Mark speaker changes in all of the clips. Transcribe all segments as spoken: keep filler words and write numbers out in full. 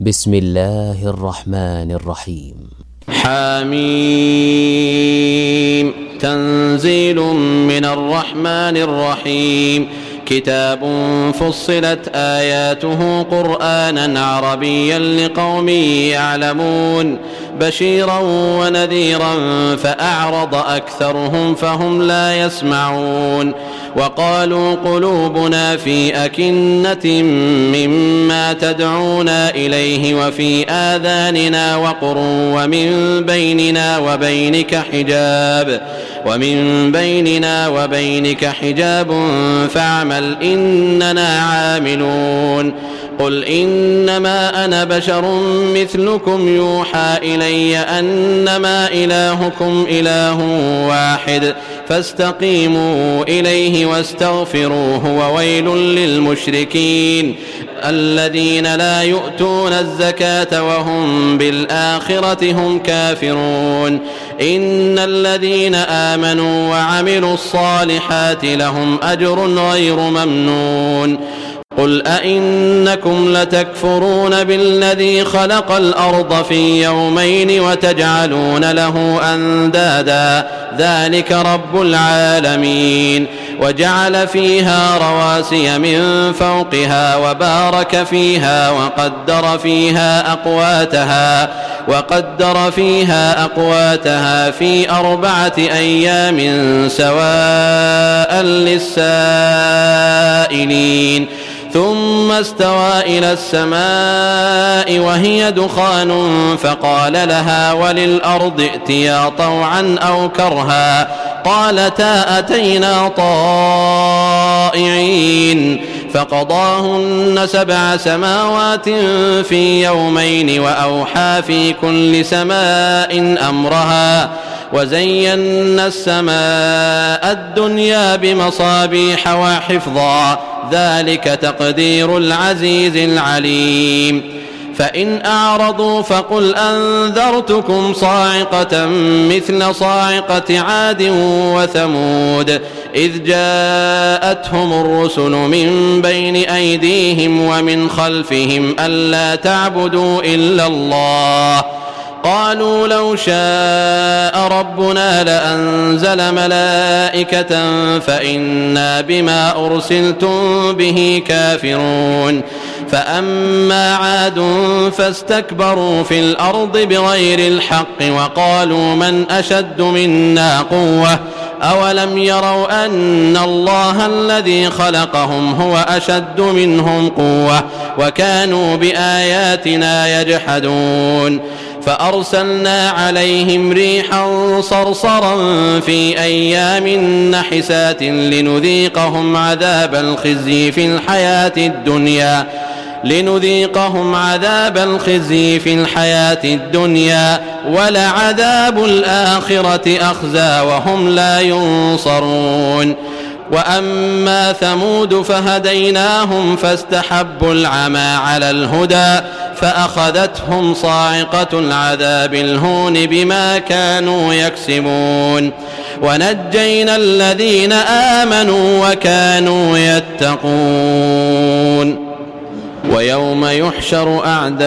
Speaker 1: بسم الله الرحمن الرحيم.
Speaker 2: حميم. تنزيل من الرحمن الرحيم. كتاب فصلت آياته قرآنا عربيا لقوم يعلمون بشيرا ونذيرا فأعرض أكثرهم فهم لا يسمعون. وقالوا قلوبنا في أكنة مما تدعونا إليه وفي آذاننا وقر ومن بيننا وبينك حجاب ومن بيننا وبينك حجاب فاعمل إننا عاملون. قل إنما أنا بشر مثلكم يوحى إلي أنما إلهكم إله واحد فاستقيموا إليه واستغفروه وويل للمشركين الذين لا يؤتون الزكاة وهم بالآخرة هم كافرون. إن الذين آمنوا وعملوا الصالحات لهم أجر غير ممنون. قل أئنكم لتكفرون بالذي خلق الأرض في يومين وتجعلون له أندادا ذلك رب العالمين. وجعل فيها رواسي من فوقها وبارك فيها وقدر فيها أقواتها وقدر فيها أقواتها في أربعة أيام سواء للسائلين. ثم استوى إلى السماء وهي دخان فقال لها وللأرض ائتيا طوعا أو كرها قالتا أتينا طائعين. فقضاهن سبع سماوات في يومين وأوحى في كل سماء أمرها وزينا السماء الدنيا بمصابيح وحفظا ذلك تقدير العزيز العليم. فإن أعرضوا فقل أنذرتكم صاعقة مثل صاعقة عاد وثمود إذ جاءتهم الرسل من بين أيديهم ومن خلفهم ألا تعبدوا إلا الله قالوا لو شاء ربنا لأنزل ملائكة فإنا بما أرسلتم به كافرون. فأما عاد فاستكبروا في الأرض بغير الحق وقالوا من أشد منا قوة أولم يروا أن الله الذي خلقهم هو أشد منهم قوة وكانوا بآياتنا يجحدون. فأرسلنا عليهم ريحا صرصرا في أيام نحسات لنذيقهم عذاب الخزي في الحياة الدنيا لنذيقهم عذاب الخزي في الحياة الدنيا ولعذاب الآخرة أخزى وهم لا ينصرون. وأما ثمود فهديناهم فاستحبوا العمى على الهدى فأخذتهم صاعقة العذاب الهون بما كانوا يكسبون. ونجينا الذين آمنوا وكانوا يتقون. ويوم يحشر أعداء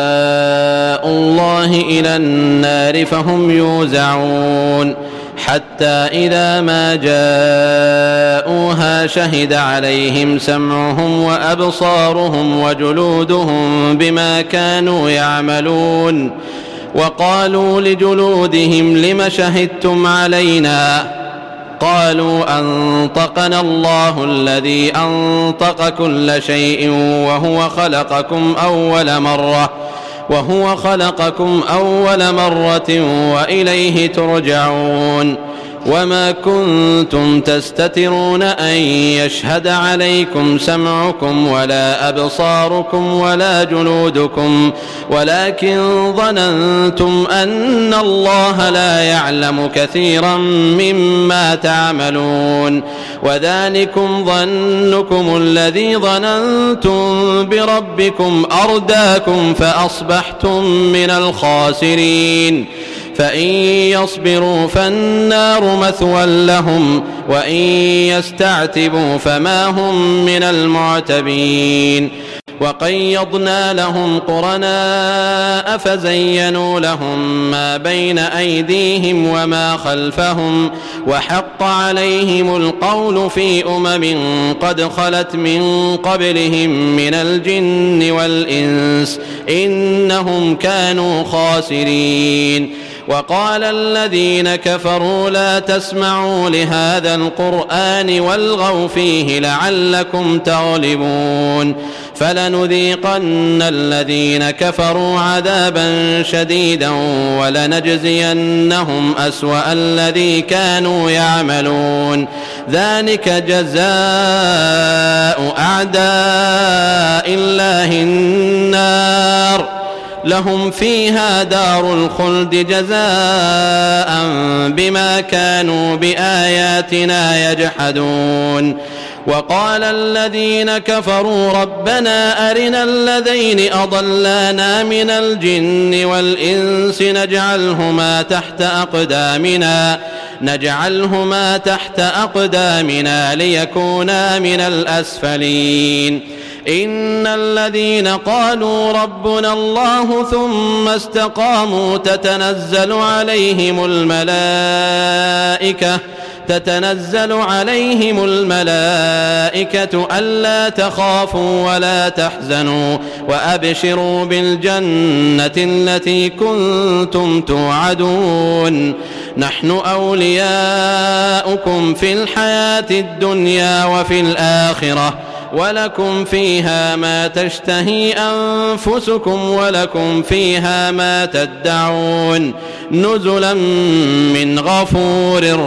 Speaker 2: الله إلى النار فهم يوزعون حتى إذا ما جاءوها شهد عليهم سمعهم وأبصارهم وجلودهم بما كانوا يعملون. وقالوا لجلودهم لم شهدتم علينا قالوا أنطقنا الله الذي أنطق كل شيء وهو خلقكم أول مرة وهو خلقكم أول مرة وإليه ترجعون. وما كنتم تستترون أن يشهد عليكم سمعكم ولا أبصاركم ولا جلودكم ولكن ظننتم أن الله لا يعلم كثيرا مما تعملون. وذلكم ظنكم الذي ظننتم بربكم أرداكم فأصبحتم من الخاسرين. فإن يصبروا فالنار مثوى لهم وإن يستعتبوا فما هم من المعتبين. وقيضنا لهم قرناء فزينوا لهم ما بين أيديهم وما خلفهم وحق عليهم القول في أمم قد خلت من قبلهم من الجن والإنس إنهم كانوا خاسرين. وقال الذين كفروا لا تسمعوا لهذا القرآن والغوا فيه لعلكم تغلبون فلنذيقن الذين كفروا عذابا شديدا ولنجزينهم أسوأ الذي كانوا يعملون ذلك جزاء أعداء الله النار لهم فيها دار الخلد جزاء بما كانوا بآياتنا يجحدون. وقال الذين كفروا ربنا أرنا الذين أضلانا من الجن والإنس نجعلهما تحت أقدامنا نجعلهما تحت أقدامنا ليكونا من الأسفلين. إن الذين قالوا ربنا الله ثم استقاموا تتنزل عليهم الملائكة تتنزل عليهم الملائكة ألا تخافوا ولا تحزنوا وأبشروا بالجنة التي كنتم توعدون نحن أولياؤكم في الحياة الدنيا وفي الآخرة ولكم فيها ما تشتهي أنفسكم ولكم فيها ما تدعون نزلا من غفور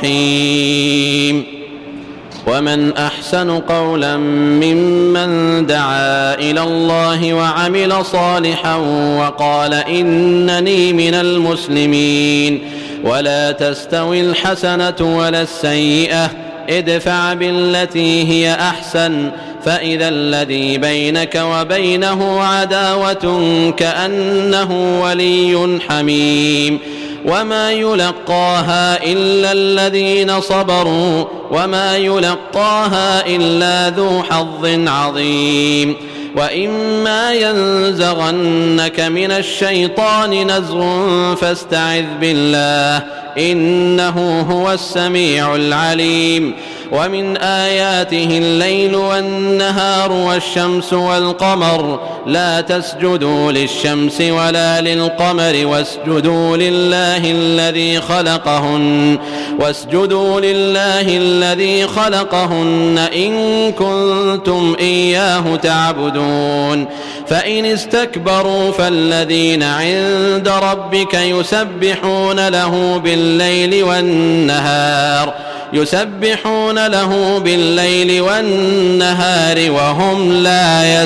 Speaker 2: رحيم. ومن أحسن قولا ممن دعا إلى الله وعمل صالحا وقال إنني من المسلمين ولا تستوي الحسنة ولا السيئة ادفع بالتي هي أحسن فإذا الذي بينك وبينه عداوة كأنه ولي حميم وما يلقاها إلا الذين صبروا وما يلقاها إلا ذو حظ عظيم. وإما ينزغنك من الشيطان نزغ فاستعذ بالله إنه هو السميع العليم. ومن آياته الليل والنهار والشمس والقمر لا تسجدوا للشمس ولا للقمر واسجدوا لله الذي خلقهن واسجدوا لله الذي خلقهن إن كنتم إياه تعبدون. فإن استكبروا فالذين عند ربك يسبحون له بالليل والنهار يسبحون له بالليل والنهار وهم لا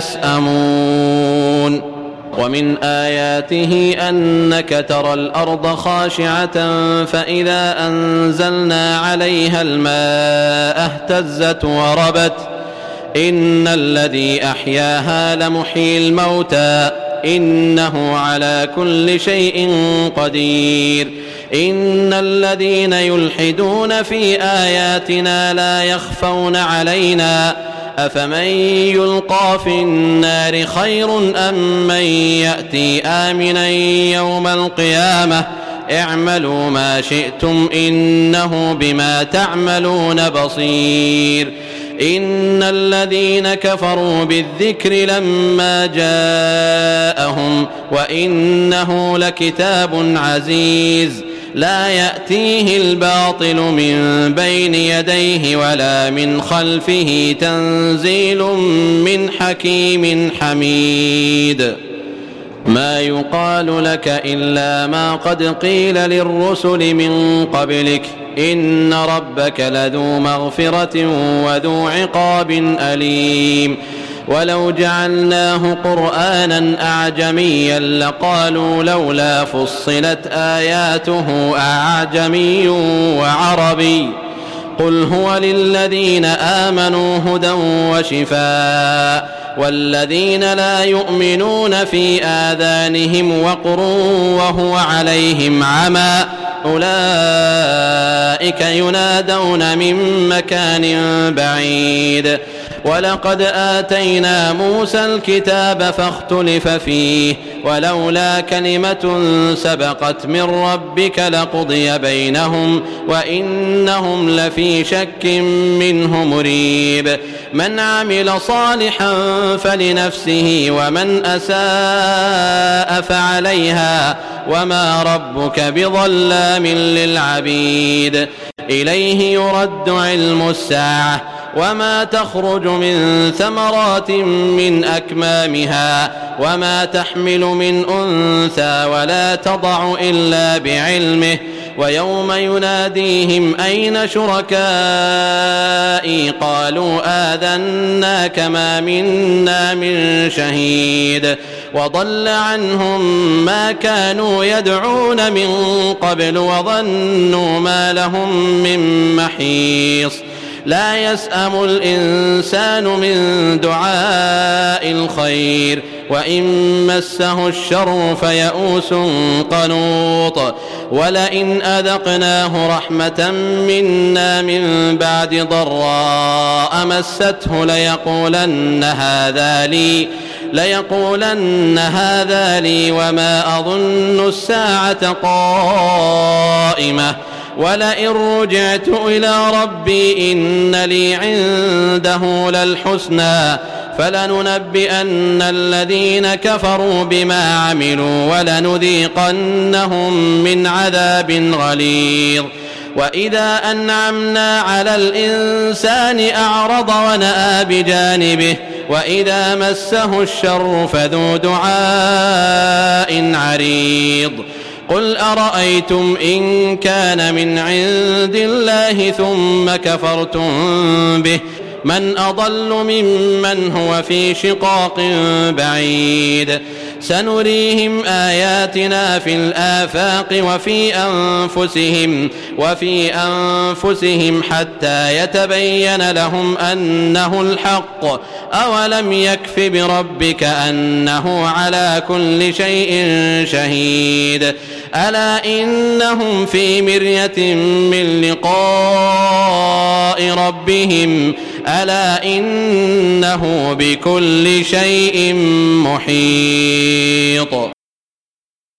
Speaker 2: يسأمون. ومن آياته أنك ترى الأرض خاشعة فإذا أنزلنا عليها الماء اهتزت وربت إن الذي أحياها لمحيي الموتى إنه على كل شيء قدير. إن الذين يلحدون في آياتنا لا يخفون علينا أفمن يلقى في النار خير أم من يأتي آمنا يوم القيامة اعملوا ما شئتم إنه بما تعملون بصير. إن الذين كفروا بالذكر لما جاءهم وإنه لكتاب عزيز لا يأتيه الباطل من بين يديه ولا من خلفه تنزيل من حكيم حميد. ما يقال لك إلا ما قد قيل للرسل من قبلك إن ربك لذو مغفرة وذو عقاب أليم. ولو جعلناه قرآنا أعجميا لقالوا لولا فصلت آياته أعجمي وعربي قل هو للذين آمنوا هدى وشفاء والذين لا يؤمنون في آذانهم وقر وهو عليهم عمى أولئك ينادون من مكان بعيد ولقد آتينا موسى الكتاب فاختلف فيه ولولا كلمة سبقت من ربك لقضي بينهم وإنهم لفي شك منه مريب من عمل صالحا فلنفسه ومن أساء فعليها وما ربك بظلام للعبيد إليه يرد علم الساعة وما تخرج من ثمرات من أكمامها وما تحمل من أنثى ولا تضع إلا بعلمه ويوم يناديهم أين شركائي قالوا آذناك ما منا من شهيد وضل عنهم ما كانوا يدعون من قبل وظنوا ما لهم من محيص لا يسأم الإنسان من دعاء الخير وإن مسه الشر فيئوس قنوط ولئن أذقناه رحمة منا من بعد ضراء مسته ليقولن هذا لي ليقولن هذا لي وما أظن الساعة قائمة ولئن رجعت إلى ربي إن لي عنده للحسنى فلننبئن الذين كفروا بما عملوا ولنذيقنهم من عذاب غليظ وإذا أنعمنا على الإنسان أعرض ونأى بجانبه وإذا مسه الشر فذو دعاء عريض قل أرأيتم إن كان من عند الله ثم كفرتم به من أضل ممن هو في شقاق بعيد سنريهم آياتنا في الآفاق وفي أنفسهم وفي أنفسهم حتى يتبين لهم أنه الحق أولم يكف بربك أنه على كل شيء شهيد ألا إنهم في مرية من لقاء ربهم ألا إنه بكل شيء محيط.